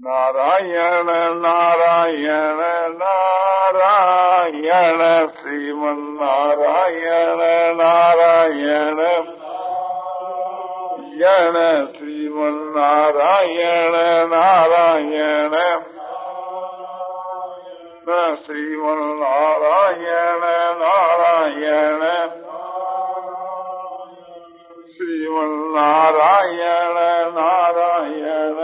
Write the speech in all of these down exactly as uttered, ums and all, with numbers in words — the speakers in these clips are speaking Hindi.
नारायण नारायण नारायण श्रीमन्नारायण नारायण यण श्रीमन्नारायण नारायण श्रीमन्नारायण नारायण श्रीमन्नारायण नारायण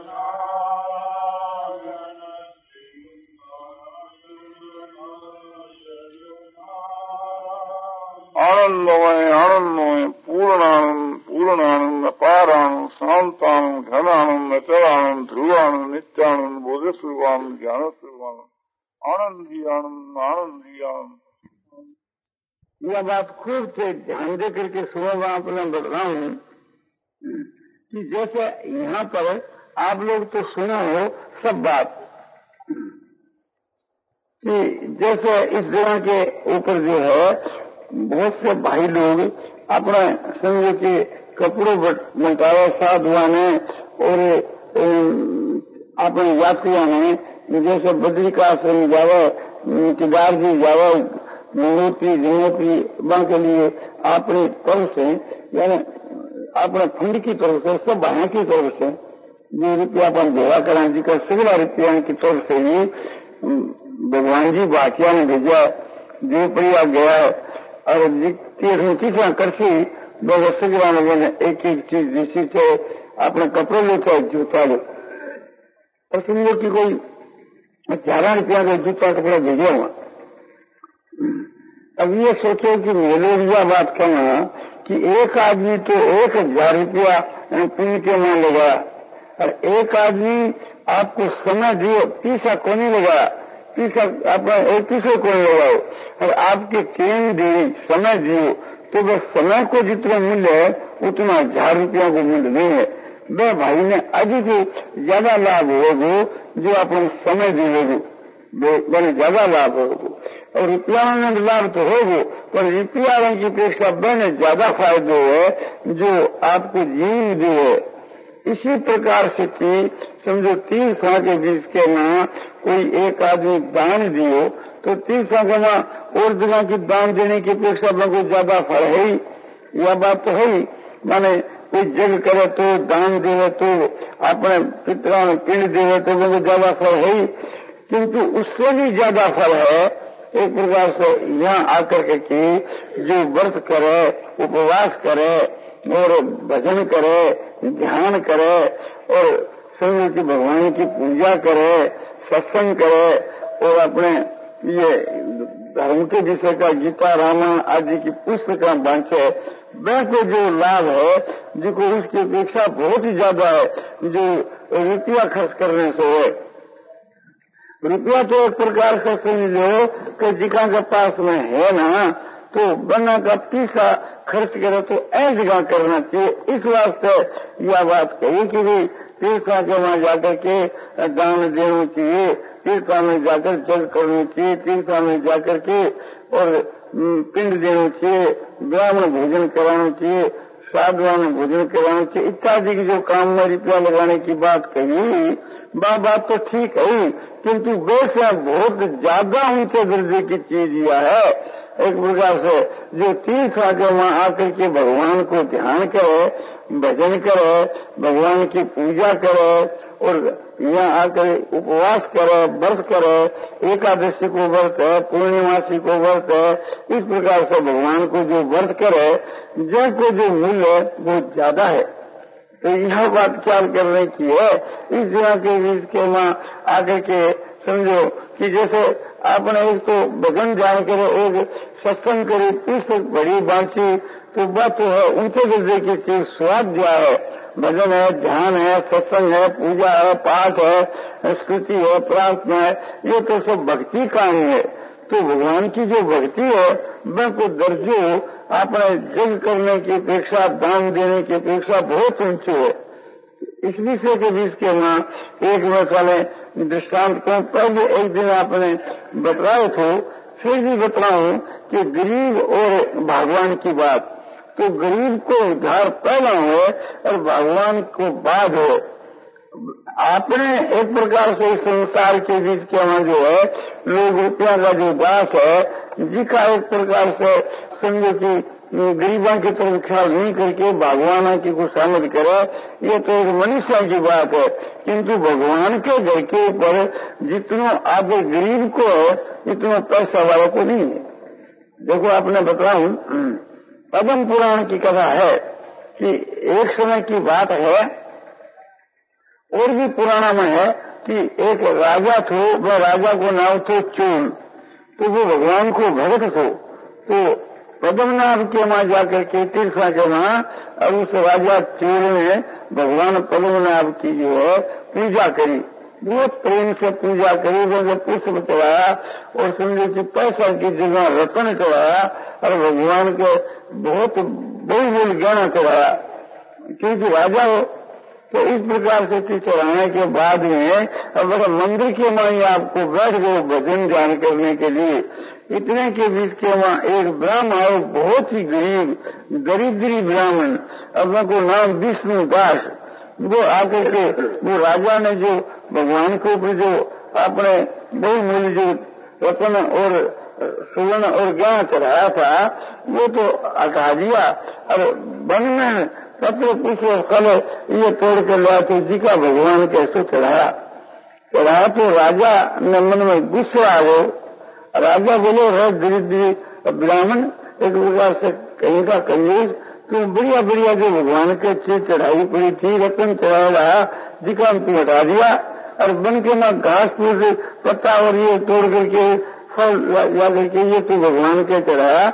आनंदमय आनंदमय पूर्णानंद पूर्णानंद अपारानंद शांतानंद घनानंद अचलानंद ध्रुवानंद नित्यानंद बोधस्वरूपानंद ज्ञान स्वरूपानंद आनंदी आनंद आनंदी आनंद। यह बात खूब से ध्यान दे करके सुनो। मैं अपना बता रहा हूँ कि जैसे यहाँ पर आप लोग तो सुना हो सब बात कि जैसे इस जगह के ऊपर जो है बहुत से भाई लोग अपना समझो कि कपड़ों बंटावा साधुआ ने और अपने यात्रियों ने जैसे बद्रिकाश्रम जावा केदार जी जावा मोती जनोती के लिए अपनी तरफ से यानी अपने फंड की तरफ से सब भाइयों की तरफ से जो रुपया अपन भेड़ा करा जी का सगला रुपया की तरफ से ही भगवान जी बाकिया ने भेजा देवप्रिया गया और तीसरा करसी दो सगला ने एक एक चीज जिससे चाहे अपने कपड़े लो चाहे जूता लो और समझो कि कोई ग्यारह रुपया का जूता कपड़ा भेजा हुआ। अब ये सोचो कि मेरे यह बात कहना कि एक आदमी तो एक हजार रुपया पुण्य के मान लगा और एक आदमी आपको समय दियो तीसरा को नहीं लगा तीसरा अपना एक तीसरे को नहीं लगाओ और आपके केन दिए समय दियो तो बस समय को जितना मूल्य है उतना हजार रुपया को मूल्य नहीं है। वह भाई ने अधिक ज्यादा लाभ होगा जो अपन समय दिएगो बड़े ज्यादा लाभ होगा और रुपया में लाभ तो होगा पर रुपया की अपेक्षा बने ज्यादा फायदे है जो आपको जीवन दिए। इसी प्रकार से कि समझो तीन साल के बीच के ना कोई एक आदमी दान दियो तो तीन साल के ना और जगह की दान देने की अपेक्षा में कोई ज्यादा फल है ही। यह बात तो है ही माने कोई जग करे तो दान देवे तो अपने पितरा में पिंड देवे तो मेरे ज्यादा फल है ही किंतु उससे भी ज्यादा फल है एक प्रकार से यहाँ आकर के कि जो व्रत करे उपवास करे और भजन करे ध्यान करे और समझो कि भगवान की पूजा करे सत्संग करे और अपने ये धर्म के विषय का गीता रामायण आदि की पुस्तक बांचे वह को जो लाभ है जिसको उसकी अपेक्षा बहुत ही ज्यादा है जो रुपया खर्च करने से है। रुपया तो एक प्रकार से समझ लो कि जिका के पास में है ना तो बना का तीसरा खर्च करे तो ऐसी जगह करना चाहिए। इस वास्ते यह बात कही कि भी तीर्था के वहां जाकर के दान देना चाहिए तीर्था में जाकर जल करनी चाहिए तीर्था में जाकर के और पिंड देना चाहिए ब्राह्मण भोजन कराना चाहिए साधुओं में भोजन कराना चाहिए इत्यादि की जो काम में रुपया लगाने की बात कही वह बात तो ठीक है किंतु वैसे बहुत ज्यादा ऊंचे दर्जे की चीज यह है एक प्रकार से जो तीर्थ आके वहां आकर के भगवान को ध्यान करे भजन करे भगवान की पूजा करे और यहाँ आकर उपवास करे व्रत करे एकादशी को व्रत है पूर्णिमासी को व्रत है इस प्रकार से भगवान को जो व्रत करे जिनको जो मूल्य है बहुत ज्यादा है। तो यह बात ख्याल करने की है। इस जगह के बीच के वहां आकर के समझो कि जैसे आपने एक तो भजन जान करे एक सत्संग करे पुस्तक बड़ी बांची तो बात तो है ऊंचे दर्जे की चीज स्वाद दिया है भजन है ध्यान है सत्संग है पूजा है पाठ है स्तुति है प्रार्थना है ये तो सब भक्ति का ही है। तो भगवान की जो भक्ति है वह को दर्जे अपने जग करने की अपेक्षा दान देने की अपेक्षा बहुत ऊंचे है। इस विषय के बीच के वहाँ एक मैं साले दृष्टांत को पहले एक दिन आपने बतलाए थे फिर भी बताऊं कि गरीब और भगवान की बात तो गरीब को उद्धार पहला है और भगवान को बाद है आपने एक प्रकार से इस संसार के बीच के वहां जो है लोग रुपया का जो दास है, जिसका एक प्रकार से समझो कि गरीबों की तरफ ख्याल नहीं करके भगवान की खुशामद करे, ये तो एक मनुष्य की बात है। किंतु भगवान के घर के ऊपर जितना आप गरीब को है इतना पैसा वालों को नहीं है। देखो आपने बताऊं, पद्म पुराण की कथा है कि एक समय की बात है, और भी पुराना में है कि एक राजा थे, वह राजा को नाम थे चूल, तो वो भगवान को भगत थे। तो पद्मनाभ के वहां जाकर के तीर्था के वहां, और उस राजा चूल ने भगवान पद्मनाभ की जो है पूजा करी, बहुत प्रेम से पूजा करी, जब पुष्प चढ़ाया और समझो कि पैसा की जगह रतन चढ़ाया और भगवान के बहुत बहुमूल्य गहना चढ़ाया, क्योंकि राजा हो। तो इस प्रकार से चढ़ाने के बाद में अब मंदिर के वहीं आपको बैठ गए भजन ध्यान करने के लिए, इतने के बीच के वहाँ एक ब्राह्मण आए, बहुत ही गरीब दरिद्री ब्राह्मण, अब को नाम विष्णु दास, वो आकर के वो राजा ने जो भगवान के ऊपर जो अपने बहुमूल्य जो रत्न और सुवर्ण और गहना चढ़ाया था, वो तो हटा दिया। और वन में पत्र पूछे कल ये तोड़ कर लाया तो जी का भगवान कैसे चढ़ाया चढ़ाया तो राजा ने मन में गुस्सा आ गए। राजा बोले, रह दरिद्र ब्राह्मण, एक प्रकार से कहीं का कंजूस, तो बढ़िया बढ़िया जो भगवान के चीज चढ़ाई पड़ी थी, रतन चढ़ाया रहा, जिका तू हटा दिया, और बन के ना घास फूस पत्ता और ये तोड़ करके फल ला करके ये तो भगवान के चढ़ाया।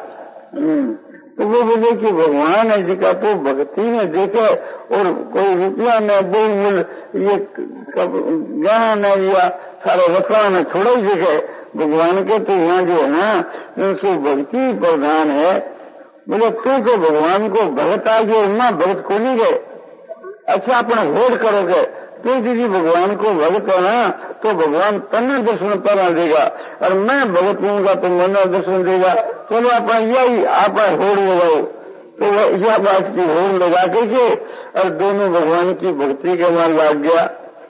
तो वो बोले कि भगवान है जिका तो भक्ति में देखे, और कोई रुपया में बहुमूल्य ये गहना न लिया, सारे रखा में थोड़ा ही देखे भगवान के, तो यहाँ जो है ना उनसे भक्ति प्रधान है। बोले तू तो भगवान को भगत आ गए, ना भगत को नहीं गए, अच्छा अपना वोट करोगे तो दीदी भगवान को भगत है ना, तो भगवान तन्ने दर्शन परा देगा, और मैं भगत हूँगा तो मैंने दर्शन देगा। चलो अपना यही आप होड़ लगाओ, तो यह बात की होड़ लगा करके और दोनों भगवान की भक्ति के वहां लाग गया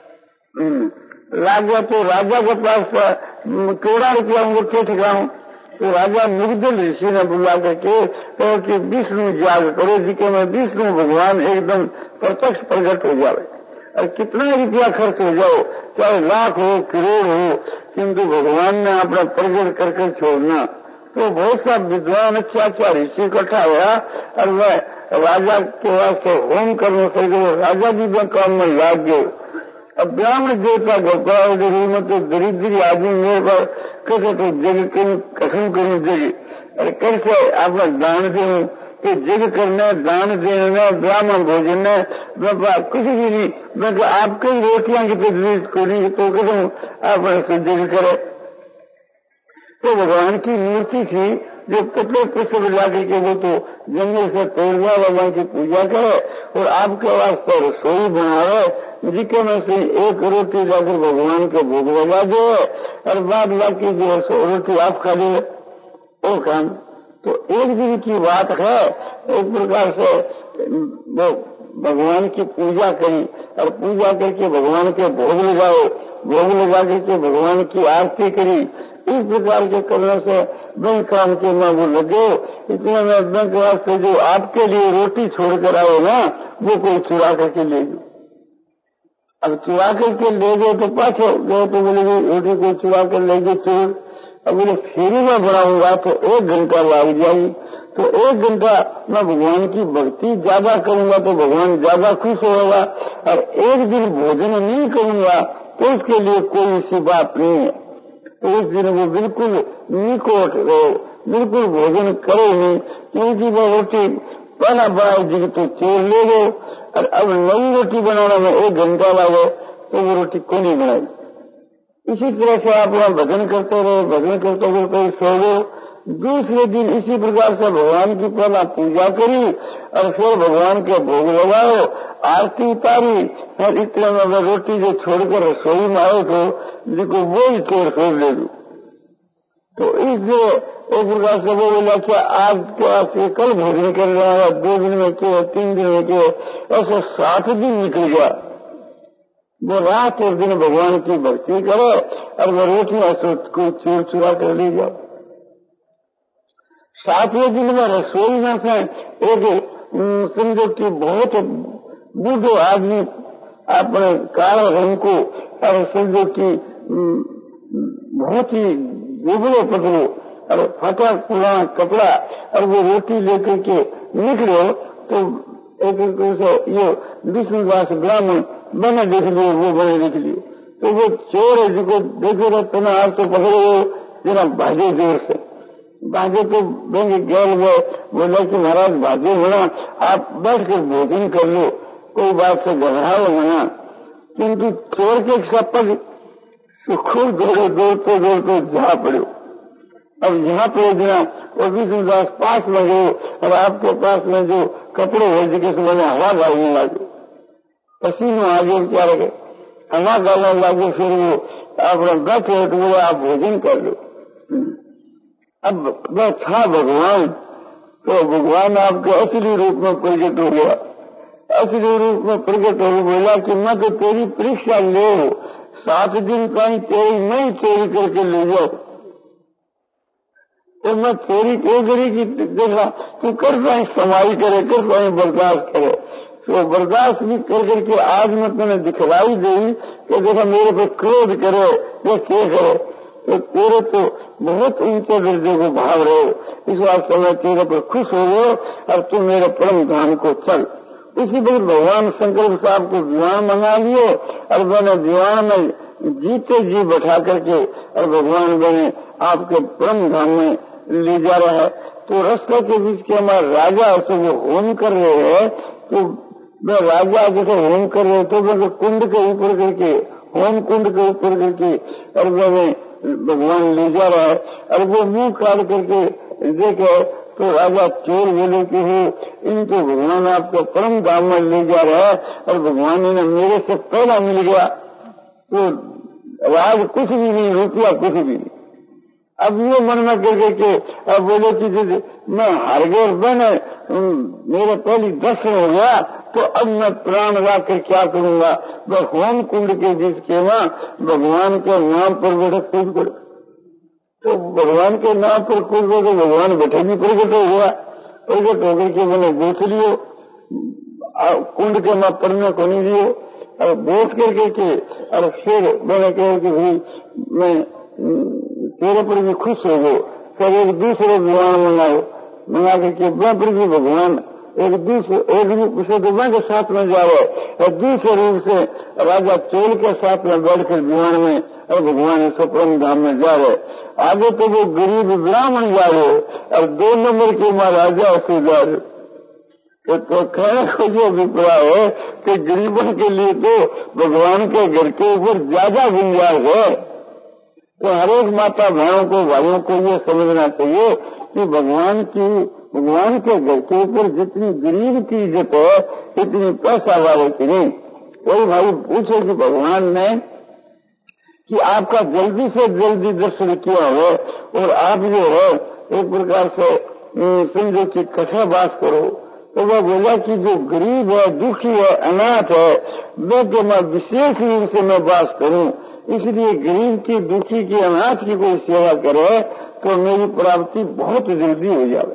लाग गया तो राजा के पास करोड़ा रुपया अंगूठे ठिकाऊं, तो राजा मुग्धल ऋषि ने बुला करके कहो कि विष्णु जाग करो, जी के मैं विष्णु भगवान एकदम प्रत्यक्ष प्रकट हो जाए, और कितना रुपया खर्च हो जाओ, चाहे लाख हो करोड़ हो, किंतु भगवान ने अपना प्रकट करके छोड़ना। तो बहुत सा विद्वान अच्छा अच्छा ऋषि इकट्ठा हुआ, और वह राजा के वास्ते होम करने से राजा जी भी काम में लाग गए। अब ब्राह्मण देवता गोपाल में तो दरिद्री आदमी मेरे पर कैसे तो जग कसम करूँ जग, और कैसे आप दान दूं, तो जग करने दान देने ब्राह्मण भोजन कुछ भी नहीं, मैं आपके रोटियां की तजवीज को नहीं तो कसम आप जग करे। तो भगवान की मूर्ति थी जो कपड़े पुष्प जाकर के वो तो जंगल से तोड़वा भगवान की पूजा करे, और आपके वास्ते रसोई बनावे, जिसके में से एक रोटी जाकर भगवान के भोग लगा दे, और बाद बाकी जो रोटी आप खा दे वो काम। तो एक दिन की बात है, एक प्रकार से वो भगवान की पूजा करी, और पूजा करके भगवान के भोग लगाओ, भोग लगा करके भगवान की आरती करी। इस प्रकार के करने से बैंक काम के में वो लगे, इतने में बैंक वास्ते जो आपके लिए रोटी छोड़कर आए ना, वो कोई चुरा करके ले गए। अब चुरा करके ले गए तो पाछे गए तो बोले रोटी को चुरा कर ले गए चोर। अब बोले फेरी में बनाऊंगा तो एक घंटा लग जाएगी, तो एक घंटा मैं भगवान की भक्ति ज्यादा करूंगा तो भगवान ज्यादा खुश होगा, और एक दिन भोजन नहीं करूंगा तो उसके लिए कोई सी बात नहीं है। तो उस दिन वो बिल्कुल निकोट रहो, बिल्कुल भोजन करे नहीं, क्योंकि वो रोटी पहला बनाई जी तो चोर ले गए, और अब नई रोटी बनाने में एक घंटा लगे तो वो रोटी को नहीं बनाई। इसी तरह से आप वहाँ भजन करते रहे, भजन करते हुए कहीं सो गए। दूसरे दिन इसी प्रकार से भगवान की पहला पूजा करी, और फिर भगवान के भोग लगाओ, आरती उतारी, और इतने में रोटी जो छोड़कर रसोई में आए तो जिसको वो ही चोर छोड़ ले दो। तो इसलिए एक प्रकार से वो बोला कि आज के वास्ते कल भोजन कर रहा है, दो दिन में क्यों, तीन दिन में क्यों, ऐसे सात दिन निकल गया। वो रात और दिन भगवान की भक्ति करे और वो रोटियां को चूर चुरा कर ले जाओ। सातवें दिन में रसोई में से एक समझो कि बहुत बूढ़ो आदमी अपने काले रंग को और समझो कि बहुत ही दुबले पतले और फटा पुराना कपड़ा और वो रोटी लेकर के निकलो तो एक से ये विष्णुदास ब्राह्मण बने देख लिए, वो बने देख लिए तो वो चोर है जिसको देखे रहते ना आप तो पकड़े जरा भागे जोर से भागे तो बैंक गैर वो बोला कि महाराज भागे होना, आप बैठ कर भोजन कर लो, कोई बात से घबराओ होना। किंतु चोर के सपद खूब दौड़े दौड़ते दौड़ते जहाँ पड़े। अब यहाँ पे बिना वो विष्णुदास पास में गए और आपके पास में जो कपड़े हो जिसके समय में हवा डालने लगे, पसीने आगे क्या लगे, हवा डालने लगे, फिर वो अपना बैठे तो बोले आप भोजन कर लो। अब मैं था भगवान, तो भगवान आपके असली रूप में प्रकट हो गया। असली रूप में प्रकट हो बोला कि मैं तो तेरी परीक्षा ले, सात दिन कहीं तेरी नहीं चोरी करके ले जाओ, तो मैं चोरी क्यों करी कि देखा तू कर पाए समाई करे, कर पाए बर्दाश्त करे। तो बर्दाश्त भी कर करके आज मैं तुम्हें दिखलाई दी कि देखा मेरे पे क्रोध करे या क्या करे, तो तेरे तो बहुत ऊंचे दर्जे को भाव रहे, इस वास्ते मैं तेरे पर खुश हो गए और तुम मेरे परम धाम को चल। इसी पर भगवान शंकर साहब को दीवान बना लिए और मैंने दीवान में जीते जी बैठा करके और भगवान बने आपके परम धाम में ले जा रहा है। तो रास्ते के बीच के हमारे राजा से वो होम कर रहे हैं, तो मैं राजा जैसे होम कर रहे तो मैं कुंड के ऊपर करके होम कुंड के ऊपर करके और मैंने भगवान ले जा रहा है और वो मुंह काट करके देखे तो राजा चोर बोले कि हो इनको भगवान आपको परम धाम में ले जा रहा है और भगवान ने मेरे से पहला मिल गया, तो राज कुछ भी नहीं, रुपया कुछ भी नहीं। अब ये मन में कह करके अब बोले कि मैं हार गया, बने मेरे पहली दर्शन हो गया, तो अब मैं प्राण रख कर क्या करूंगा। मैं होम कुंड के बीच के ना भगवान के नाम पर बैठे कूद पड़े, तो भगवान के नाम पर कूद पड़े तो भगवान बैठे भी प्रकट हो गया। प्रकट होकर के मैंने बोझ लियो, कुंड के मैं पढ़ने को नहीं दियो और बोझ करके के और फिर मैंने कहा कि भाई मैं तेरे पर भी खुश हो गए, फिर एक दूसरे भगवान मंगाओ, मंगा करके मैं पर भी भगवान एक दूसरे एक रूप से दुबा के साथ में जा रहे और दूसरे रूप से राजा चोल के साथ में बैठकर विमान में और भगवान सपरम धाम में जा रहे। आगे तो वो गरीब ब्राह्मण जा रहे और दो नंबर के महाराजा ऐसे जा रहे। तो कहने को जो अभिप्राय है कि गरीबों के लिए तो भगवान के घर के ऊपर ज्यादा गुंजाइश है। तो हर एक माता बहनों को भाइयों को ये समझना चाहिए कि भगवान की भगवान के घर के ऊपर जितनी गरीब की इज्जत है इतनी पैसा वाले की नहीं। कोई भाई पूछे कि भगवान ने कि आपका जल्दी से जल्दी दर्शन किया है और आप जो है एक प्रकार से समझो कि कठे बात करो, तो वह बोला कि जो गरीब है, दुखी है, अनाथ है, वे तो मैं विशेष रूप से मैं बात करूं, इसलिए गरीब की, दुखी की, अनाथ की कोई सेवा करे तो मेरी प्राप्ति बहुत जल्दी हो जाए।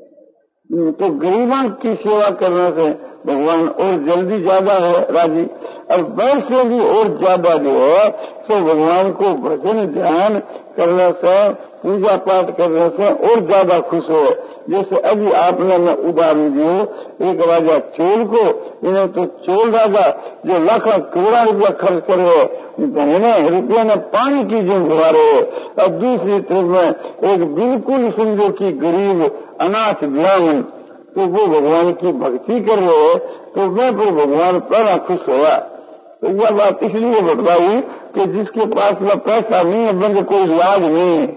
तो गरीबों की सेवा करने से भगवान और जल्दी ज्यादा है राजी, और वैसे भी और ज्यादा जो है तो भगवान को भजन ध्यान करने से, पूजा पाठ करने से और ज्यादा खुश हो। जैसे अभी आपने मैं उदाहरण दियो एक राजा चोल को, इन्हें तो चोल राजा जो लाखों करोड़ रुपया खर्च कर रहे, महीने रुपये में पानी की जिम घुमा रहे, और दूसरी तरफ में एक बिल्कुल समझो की गरीब अनाथ ब्राह्मण, तो वो भगवान की भक्ति कर रहे, तो मैं फिर भगवान पहला खुश हुआ। तो यह बात इसलिए बतलाई कि जिसके पास में पैसा नहीं है बैंक कोई लाज नहीं है,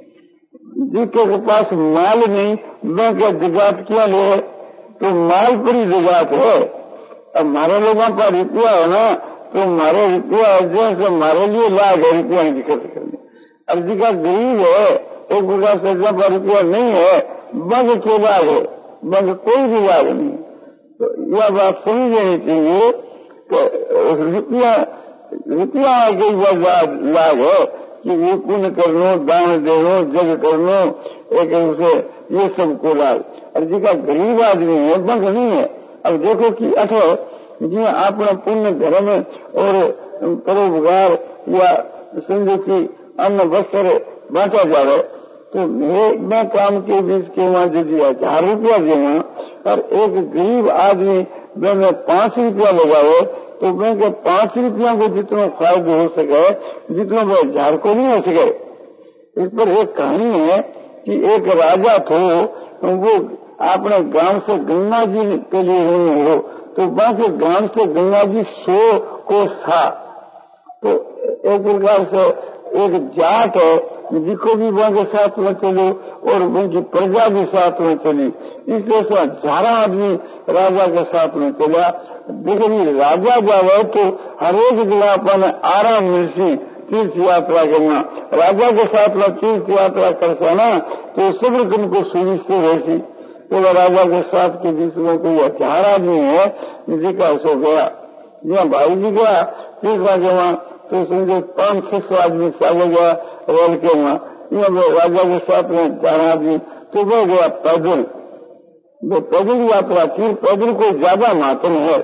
जिसके पास माल नहीं बैंक जगात क्या ले, तो माल पर ही जगात है। अब हमारे लोगों का रुपया है ना, तो हमारे रुपया जैसे हमारे लिए लाज है रुपया की खर्च करने। अब जिसका गरीब है एक प्रकार से जब रुपया नहीं है बैंक के लाज है, बैंक कोई भी लाज नहीं। तो यह बात समझ लेनी चाहिए कि रुपया रुपया कई बार लाभ है कि वो पुण्य करनो, दान देनो, जग करनो, एक उसे ये सब को लाभ। और जिका गरीब आदमी है बंद नहीं है। अब देखो कि अठो जी अपना पुण्य धर्म और परोपकार या समझो कि अन्न वस्त्र बांटा जाए तो मैं काम के बीच के वहां दे दिया हजार रुपया देना और एक गरीब आदमी मैं पांच रुपया लगावे तो मैं के पांच रुपया को जितना फायदा हो सके जितना वो हजार को नहीं हो सके। इस पर एक कहानी है कि एक राजा थो वो अपने गांव से गंगा जी के लिए नहीं हो तो वहां के गांव से गंगा जी सौ कोस था। तो एक प्रकार से एक जाट है जिसको भी वहां के साथ में चलो और उनकी प्रजा भी साथ में चली, इसलिए से हजारा आदमी राजा के साथ में चला। देखिए राजा जावे तो हर एक जगह अपन आराम मिलती तीर्थ यात्रा करना, राजा के साथ में तीर्थ यात्रा करता ना तो सभी दिन को सुनिश्चित रहती। तो राजा के साथ के बीच में कोई हजार आदमी है जिसका सो गया यहाँ भाई जी गया तीसरा के वहां तो समझो पांच छह सौ आदमी सागे गया रेल के वहां यहाँ राजा के साथ में चार आदमी तो वो गया पैदल। वो पैदल यात्रा थी, पैदल को ज्यादा मात्र है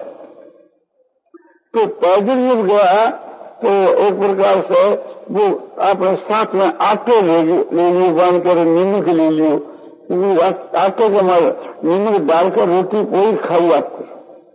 तो पैदल जब गया तो एक प्रकार से वो अपने साथ में आटे ले लियो बांध कर नीमक ले लियो आटे के मारे नीमक डालकर रोटी पूरी खाई आपको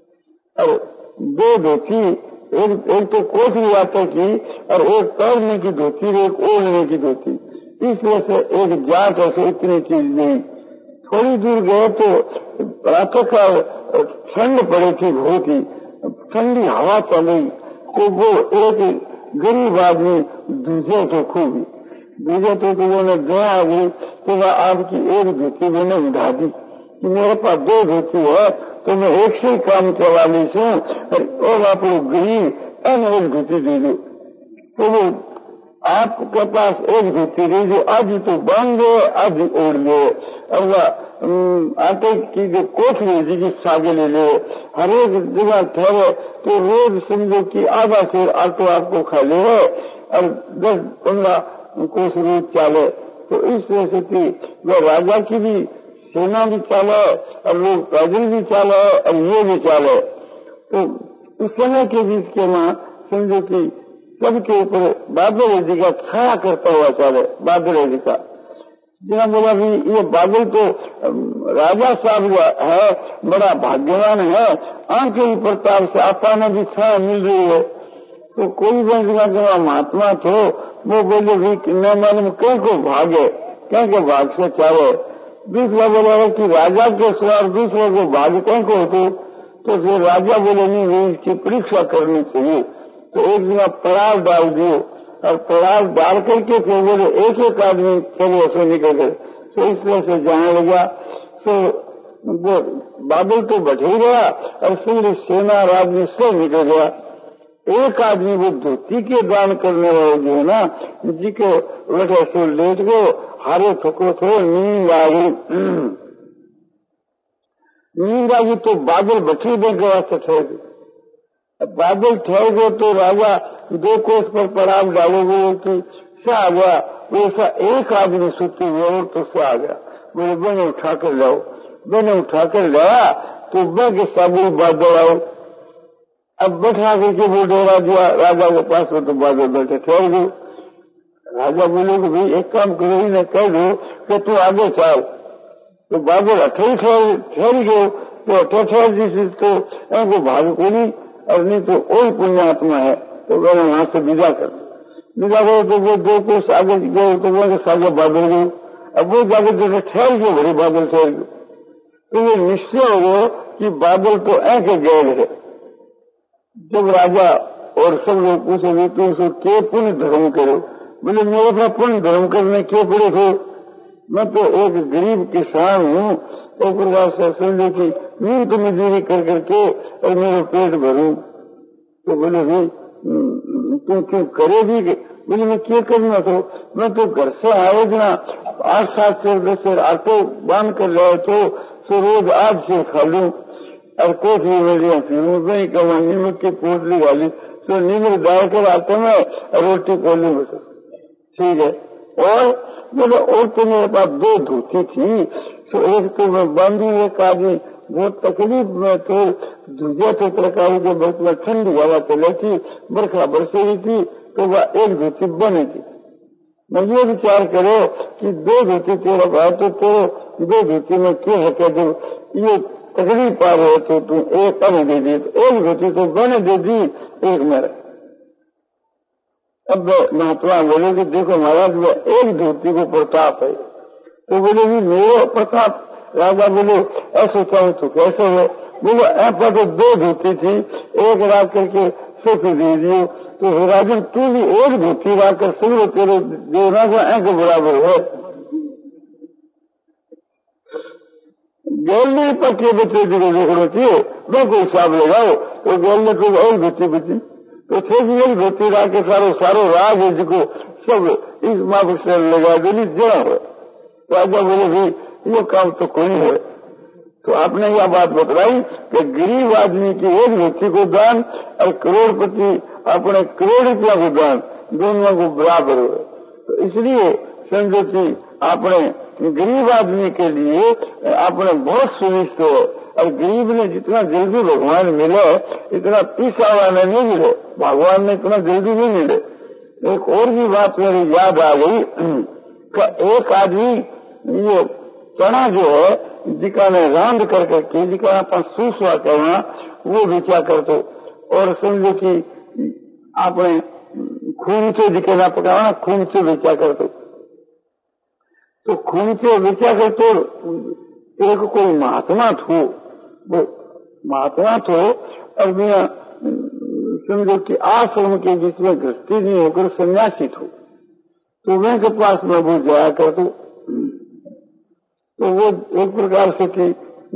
और दो धोती एक एक तो कोठी आटे की और एक तैरने की धोती और एक ओढ़ने की धोती। इस वजह से एक जाट ऐसे इतनी चीज नहीं। थोड़ी दूर गए तो प्रातः काल ठंड पड़ी थी, बहुत ही ठंडी हवा चली तो वो एक गरीब आदमी दूसरे तो खूब दूसरे तो उन्होंने दया आ गई तो वह आपकी एक धोती मैंने उठा दी कि मेरे पास दो धोती है तो मैं एक से ही काम चला ली हूँ और आप लोग गरीब अन एक धोती दे दो। तो वो आपके पास एक धोती दे दो, आधी तो बांध दो आधी ओढ़ लो और वह आटे की जो कोठरी जिसकी सागे ले लो हर एक जगह ठहरे तो रोज समझो कि आधा शेर आटो आपको खा ले और दस पंद्रह कोस रोज चाले। तो इस तरह से कि वो राजा की भी सेना भी चाले और लोग पैदल भी चाले और ये भी चाले। तो उस समय के बीच के वहां समझो कि सबके ऊपर बादल जी का छाया करता हुआ चाले। बादल जी का जिना बोला भी ये बादल तो राजा साहब है, बड़ा भाग्यवान है, आंख के प्रताप से आपा ने भी छाया मिल रही है। तो कोई जगह जगह महात्मा थे वो बोले भी न मालूम कहीं को भागे कहीं के भाग से चाहे। दूसरा बोला कि राजा के सवार दूसरे को भाग कहीं को होते तो फिर राजा बोले नहीं इसकी परीक्षा करनी चाहिए। तो एक जगह पड़ाव डाल दिए और पड़ाव डाल करके फिर बोले एक एक आदमी चले ऐसे निकल गए। तो इस तरह से जाने लगा तो वो बादल तो बैठे ही गया और पूरी सेना और आदमी से निकल गया। एक आदमी वो धोती के दान करने वाले जो है ना जी के बैठे सो लेट गए हारे थको थे नींद आ गई। नींद आ गई तो बादल बैठे दे गया तो ठहर गए। बादल ठहर गए तो राजा दो कोस पर पड़ाव डालोगे कि से आ गया वैसा एक आदमी सुती हुए तो से आ गया। बोले मैंने उठा कर लाओ, मैंने उठा कर लाया तो मैं के साबुल बादल आओ। अब बैठा करके वो डोरा दिया राजा के पास में तो बादल बैठे ठहर गए। राजा बोले कि भाई एक काम करो ही न कह दो कि तू आगे चल। तो बादल अठे ठहर गए तो अठे ठहर जिस तो इनको भाग को नहीं और नहीं तो वही पुण्यात्मा है तो मैंने वहां से विदा कर विदा करो तो वो दो कोस आगे गए तो वो सागे बादल गए। अब वो जाके जैसे ठहर गए बड़े बादल ठहर गए तो ये निश्चय हो गए कि बादल तो ऐसे गए है। जब राजा और सब लोग पूछे भी तुम सो के पुण्य धर्म करो, बोले मेरे अपना पुण्य धर्म करने क्यों पड़े थे, मैं तो एक गरीब किसान हूँ एक प्रकार से समझो की नींद मजदूरी कर करके और मेरा पेट भरूं। तो बोले भाई तुम क्यों करेगी? बोले मैं क्यों करना तो मैं तो घर से आए ना आठ सात से दस से आटो बांध कर लाए तो सो रोज आज से खा लूं और कोठी में लिया फिर नहीं कमा नीमक की पोटली वाली तो नींद डाल कर आते में रोटी कोली में से ठीक है। और बोले और तो मेरे पास दो धोती थी, तो एक तो मैं बांधी एक आदमी बहुत तकलीफ में तो दूसरा तो प्रकार के बर्फ में ठंडी हवा चले थी, बरखा बरसे रही थी, तो वह एक धोती बने थी। मैं ये विचार करो कि दो धोती तेरा भाई तो तेरे दो धोती में क्यों हटे, जब ये तकलीफ पा रहे तो तुम एक बने दे दी, तो एक धोती तो बने दे दी, एक मेरा। अब महात्मा बोले कि देखो महाराज में एक धोती को प्रताप है, तो बोले भी मेरे प्रताप। राजा बोले ऐसा चाहे तो कैसे है, बोले ऐसा तो दो धोती थी, एक रात करके सुख दे दियो, तो राजन तू भी एक धोती रात कर सुख तेरे देना को ऐसे बराबर है। गैल ने पक्के बच्चे जी को देखना चाहिए, दो को हिसाब लगाओ, तो गैल ने तो एक धोती बची, तो थे भी एक धोती रात के सारो सारो राज है जिसको सब इस माँ को सर लगा देनी जड़ा है। राजा बोले भी ये काम तो कोई है। तो आपने यह बात बताई कि गरीब आदमी की एक धोती को दान और करोड़पति अपने करोड़ रुपया को दान दोनों को बराबर हो। तो इसलिए समझो कि आपने गरीब आदमी के लिए आपने बहुत सुनिश्चित हो, और गरीब ने जितना जल्दी भगवान मिले इतना पीसा वाला नहीं मिले, भगवान ने इतना जल्दी नहीं मिले। एक और भी बात मेरी याद आ गई कि एक आदमी ये चना जो है जिका ने रांध कर करके जिका अपन सूसवा करना वो भी क्या करते, और समझो कि आपने खून से जिके ना पकाना खून से भी क्या करते, तो खून से भी क्या करते। एक कोई महात्मा थो, वो महात्मा थो और बिना समझो कि आश्रम के जिसमें गृहस्थी नहीं होकर सन्यासी थो, तो मैं के पास में वो जाया करते। तो वो एक प्रकार से कि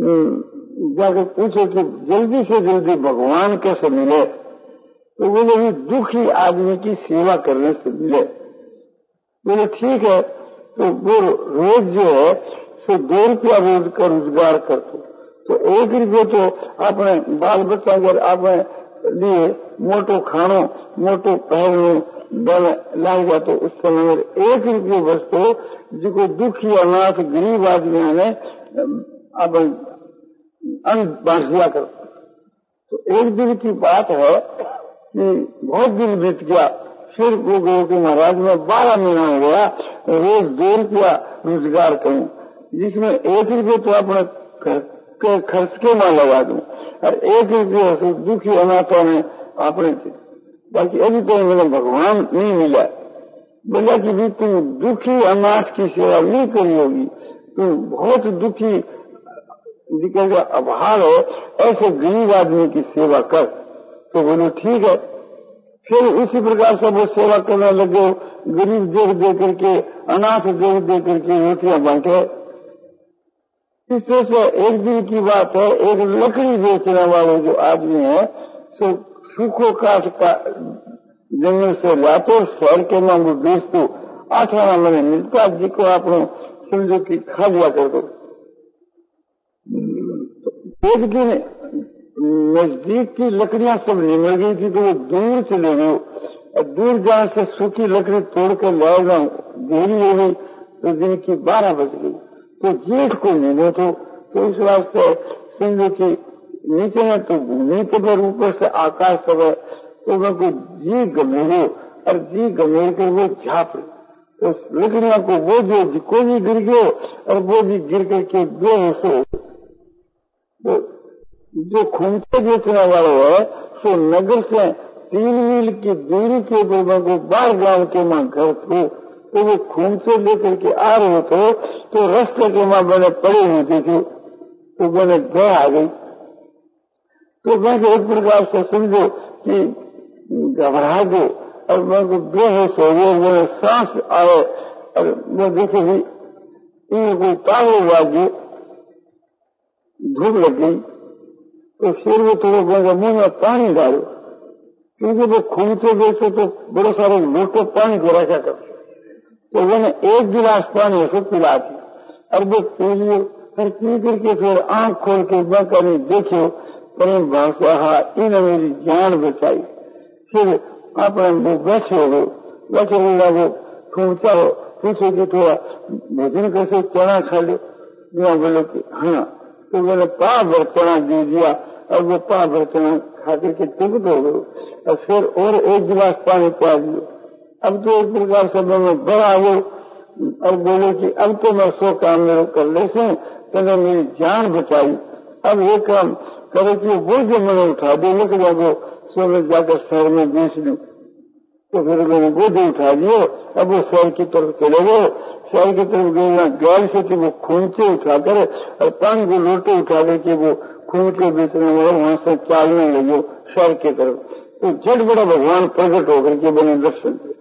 जाकर पूछे कि जल्दी से जल्दी भगवान कैसे मिले, तो बोले भी दुखी आदमी की सेवा करने से मिले। बोले ठीक है, तो वो रोज जो है सो दो रुपया रोज का रोजगार करते, तो एक रुपये तो अपने बाल बच्चा अगर अपने लिए मोटो खानो मोटो पहनो बल लाग जाते, उस समय एक रुपये बचते जिको दुखी अनाथ गरीब आदमी ने अब अन्न बांट दिया करते। तो एक दिन की बात है कि बहुत दिन बीत गया, फिर वो गए कि महाराज में बारह महीना हो गया रोज दो रुपया रोजगार करूं, जिसमें एक रुपये तो अपने खर्च के मां लगा दूं और एक रुपये से दुखी अनाथों में अपने, बाकी अभी तो मैंने भगवान नहीं मिला। बोला कि भी तुम दुखी अनाथ की सेवा नहीं करी होगी, तुम बहुत दुखी दिखेगा अभाव है, ऐसे गरीब आदमी की सेवा कर। तो बोलो ठीक है। फिर उसी प्रकार से वो सेवा करने लगे, गरीब देख दे करके अनाथ देख दे करके रोटियां बांटे। इस तरह से एक दिन की बात है, एक लकड़ी बेचने वाले जो आदमी है सो सूखो काठ का जंगल से लाते और शहर के नाम वो बेच दो, अठारह महीने मिलता जिसको आप समझो कि खा लिया कर दो। एक दिन नजदीक की लकड़ियां सब निमल गई थी, तो वो दूर चले गए, और दूर जाने से सूखी लकड़ी तोड़ कर लाएगा देरी हो गई, तो दिन की बारह बज गई, तो जेठ को मिले तो, तो इस वास्ते समझो कि नीचे में तो नीचे पर ऊपर से आकाश सब है, तो मैं को जी गमेरे और जी गमेर कर वो झाप, तो लकड़ियों को वो जो को भी गिर गयो और वो भी गिर करके बेहोश हो। तो जो खूंटे बेचने वाले है सो नगर से तीन मील की दूरी के ऊपर को बाहर गांव के मां घर थे, तो वो खूंटे लेकर के आ रहे थे, तो रास्ते के मां बने पड़े होते थे, तो मैंने दे आ गई। तो मैं एक प्रकार से समझो कि घबरा गए और मैं को बेहोश हो गया, मेरे सांस आए और मैं देखे भी इनको ताले वागे धूप लग गई, तो फिर वो थोड़ा मेरे मुंह में पानी डालो, क्योंकि वो खूंटे बेचे तो बड़े सारे लोटे पानी को रखा करते, तो मैंने एक गिलास पानी उसे पिला दी और वो पी लियो, फिर पी करके फिर आंख खोल के मैं कहीं देखियो प्रेम भाषा इन मेरी जान बचाई। फिर आपने वो बैठे हो बैठे होगा वो पहुंचा हो पूछे कि थोड़ा भोजन कैसे चना खा लो। बोले कि हाँ, तो मैंने पा भर चना दे दिया और वो पा भर चना खा करके तृप्त हो गए और फिर और एक गिलास पानी पा दिया। अब तो एक प्रकार से मैं बड़ा वो और बोले कि अब तो मैं सौ काम मेरे कर ले से मैंने मेरी जान बचाई। अब ये काम करे कि वो जो मैंने उठा दे लेकिन वो सो में जाकर शहर में बेच दूं। तो फिर मैंने वो जो उठा दिए। अब वो शहर की तरफ चले गए। शहर की तरफ गए गैल से थी वो खूंचे उठाकर और पानी को लोटे उठा करके वो खूंचे बेचने वाले वहां से चालने लगे शहर की तरफ। तो झट बड़ा भगवान प्रकट होकर के बने दर्शन दिए।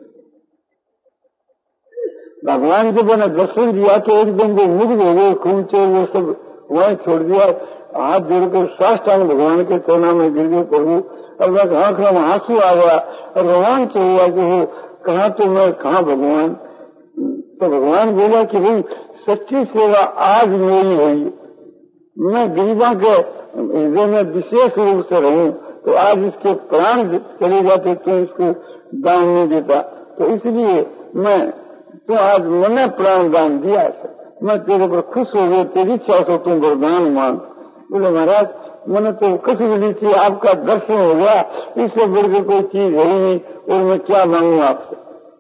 भगवान के बने दर्शन दिया तो एकदम वो मुग्ध हो गए। खूंचे वो सब वहीं छोड़ दिया। हाथ जोड़कर साष्टांग भगवान के चरणों में गिर गए प्रभु। और मैं आंख में आंसू आ गया और रोमांच हुआ कि वो कहा तो मैं कहा भगवान। तो भगवान बोला कि भाई सच्ची सेवा आज मेरी हुई। मैं गरीबों के हृदय में विशेष रूप से रहूं तो आज इसके प्राण चले जाते तो इसको दान नहीं देता। तो इसलिए मैं तो आज मैंने प्राण दान दिया है। मैं तेरे पर खुश हो गया। तेरी इच्छा से तुम वरदान मांग। बोले महाराज मैंने तो कुछ भी नहीं थी, आपका दर्शन हो गया, इससे बढ़कर कोई चीज है ही नहीं और मैं क्या मांगू आपसे।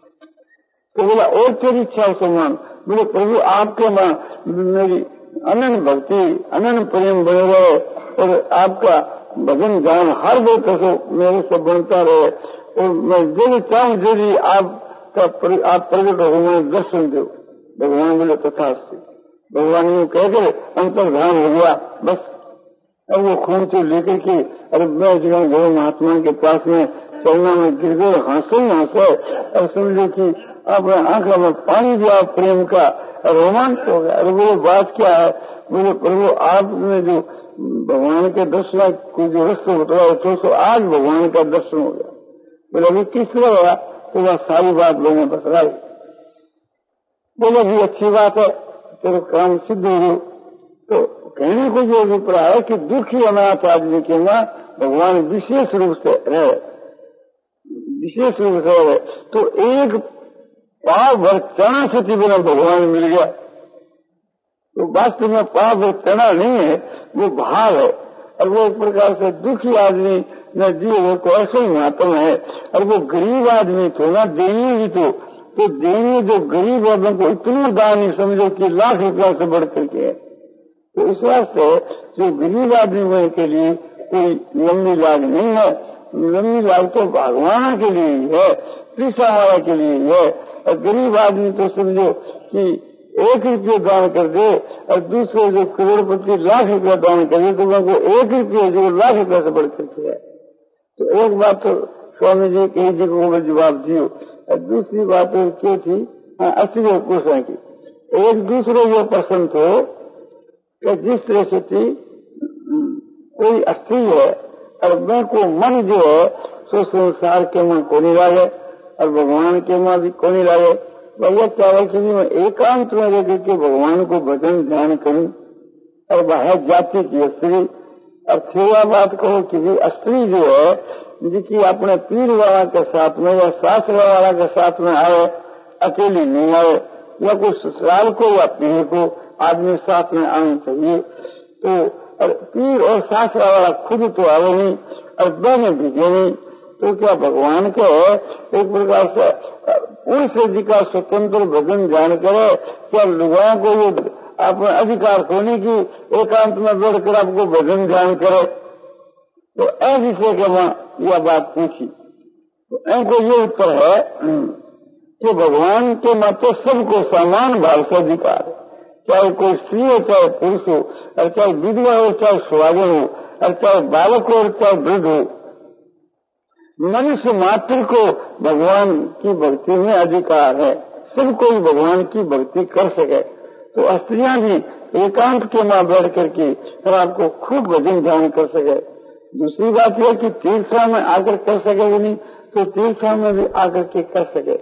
तो बोला और तेरी इच्छा से मांग। बोले प्रभु आपके मां मेरी अनंत भक्ति अनंत प्रेम बने रहे और आपका भजन गान हर वक्त से मेरे से बनता रहे और मैं जो भी चाहूँ जो भी आपका आप प्रकट हो मैं दर्शन दो। भगवान बोले तथास्तु। भगवान ने कहकर अंतर्धान हो गया बस। अब वो खून से लेकर के अरे मैं गए महात्मा के पास में चलना में गिर गए। हंसे ही हंसे और समझो कि अपने आंखों में पानी दिया प्रेम का रोमांच हो गया। अरे वो बात क्या है। बोले प्रभु आपने जो भगवान के दर्शन को जो रस्ते बताया तो, तो आज भगवान का दर्शन हो गया। बोले अभी किस तरह होगा। तो वह सारी बात मैंने बतलाई। बोले भी अच्छी बात है तेरे काम सिद्ध हो। तो कहने को जो अभिप्राय है कि दुखी अनाथ आदमी के मां भगवान विशेष रूप से रहे विशेष रूप से रहे। तो एक पाव भर चना सती बिना भगवान मिल गया। तो वास्तव में पाव भर चना नहीं है वो भाव है। और वो एक प्रकार से दुखी आदमी न दिए को ऐसे ही महात्मा है। और वो गरीब आदमी तो ना देनी भी तो तो देनी जो गरीब आदमी को इतना दान नहीं समझो कि लाख रुपया से बढ़ करके है। तो इस वास्ते जो गरीब आदमी के लिए कोई लंबी लाज नहीं है। लंबी लाज तो भगवान के लिए ही है, कृष्ण वाला के लिए ही है। और गरीब आदमी तो समझो कि एक रुपये दान कर दे और दूसरे जो करोड़पति लाख रुपया दान कर दे तो उनको एक रुपये जो लाख रुपया से बढ़ करके है। तो एक बात तो स्वामी जी कहीं जी को मैं जवाब दियो। और दूसरी बात क्या थी अस्सी क्वेश्चन की। एक दूसरे जो प्रश्न थे कि जिस तरह से थी कोई स्त्री है और मैं को मन जो है सो संसार के मन को नहीं लागे और भगवान के मां भी को नहीं लागे। भैया चाहे कि मैं एकांत में रह करके भगवान को भजन ध्यान करूं और वह जाति की स्त्री। और फिर बात कहो कि स्त्री जो है जिसकी अपने पीर वाला के साथ में या शास्त्र वाला के साथ में आए अकेली नहीं आए या कोई ससुराल को या पीर को आदमी साथ में आना चाहिए। तो और पीर और शास्त्र वाला खुद तो आवे नहीं और बहने भिगे नहीं। तो क्या भगवान के एक प्रकार से पुरुष जी का स्वतंत्र भजन ध्यान करे क्या लुगाओं को ये अपने अधिकार होने की एकांत में बैठकर आपको भजन ध्यान करे। तो ऐसी से के मां यह बात पूछी तो इनको ये उत्तर है कि भगवान के मां तो सबको समान भाव से अधिकार है। चाहे कोई स्त्री हो चाहे पुरुष हो और चाहे विधवा हो चाहे सुहागन हो और चाहे बालक हो और चाहे वृद्ध हो। मनुष्य मात्र को भगवान की भक्ति में अधिकार है। सब कोई भगवान की भक्ति कर सके। तो स्त्रियां भी एकांत के मां बैठ करके और आपको खूब भजन ध्यान कर सके। दूसरी बात यह कि तीर्थों में आकर कर सकेगी नहीं तो तीर्थों में भी आकर के कर सके।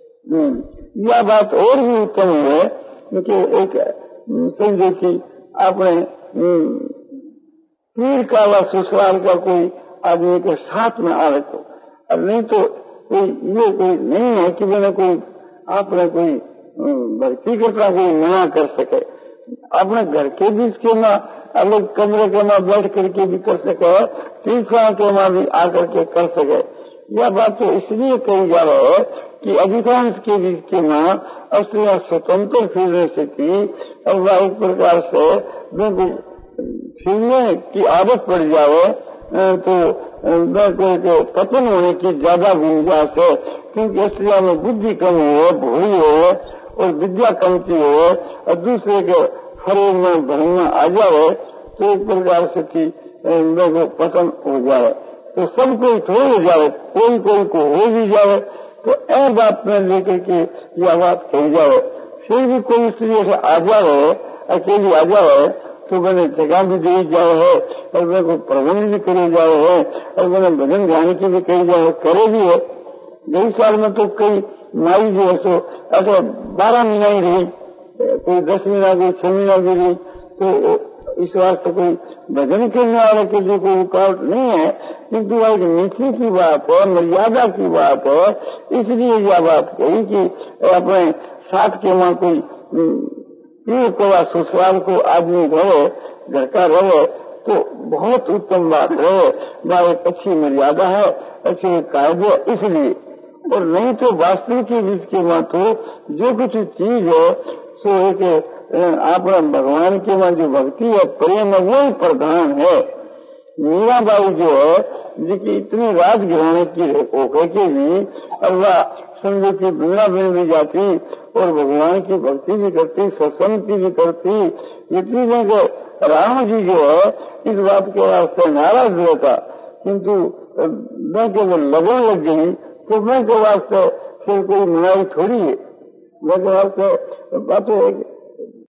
यह बात और भी उत्तम है क्योंकि एक समझे कि आपने पीर का व ससुराल का कोई आदमी के साथ में आ रखो अब नहीं तो कोई ये कोई नहीं है कि मैंने कोई आपने कोई भक्ति करता कोई मना कर सके। अपने घर के बीच के में अलग कमरे के में बैठ करके भी कर सके, तीर्थों के में भी आकर के कर सके। यह बात तो इसलिए कही जा रहा है कि अधिकांश के बीच के में अस्त्रियां स्वतंत्र फिरने से थी और वह एक प्रकार से फिरने की आदत पड़ जाए तो को पतन होने की ज्यादा गुंजाइश है, क्योंकि स्त्रियों में बुद्धि कम हो, भोली हो और विद्या कमती हो और दूसरे के फरेब में भरना आ जाए तो एक प्रकार से कि पतन हो जाए। तो सब कोई थोड़ी हो जाए, कोई कोई को हो भी जाए तो ऐ बात में लेकर के यह बात कही जाए। फिर भी कोई स्त्री से आ जाए, अकेली आ जाए तो मैंने जगह भी दे जाए है और मेरे को प्रबंध भी करे जाए है और मैंने भजन गाने की भी कही जाए, करे भी है। कई साल में तो कई माई जो है सो ऐसा बारह महीना ही रही, कोई दस महीना कोई छह महीना भी रही। तो इस वास्ते कोई भजन करने वाले के लिए कोई रुकावट नहीं है, किंतु एक नीति की बात है, मर्यादा की बात है। इसलिए यह बात कही कि अपने साथ के वहां कोई ये कोई ससुराल को आदमी रहे, घर का रहे तो बहुत उत्तम बात है, वह एक अच्छी मर्यादा है, अच्छे कायदे। इसलिए और नहीं तो वास्तविक के बीच के वहां तो जो कुछ चीज है सो एक आपने भगवान के वहां जो भक्ति है, प्रेम है, वो प्रधान है। मीराबाई जो है जिसकी इतनी राज घराने की होकर के भी और वह समझो की वृंदावन भी जाती और भगवान की भक्ति भी करती, सत्संग भी करती। इतनी जगह राम जी जो है इस बात के वास्ते नाराज रहता, किंतु मैं के वो लगन लग गई तो मैं के वास्ते फिर कोई मनाई थोड़ी है। मैं के वास्ते बात है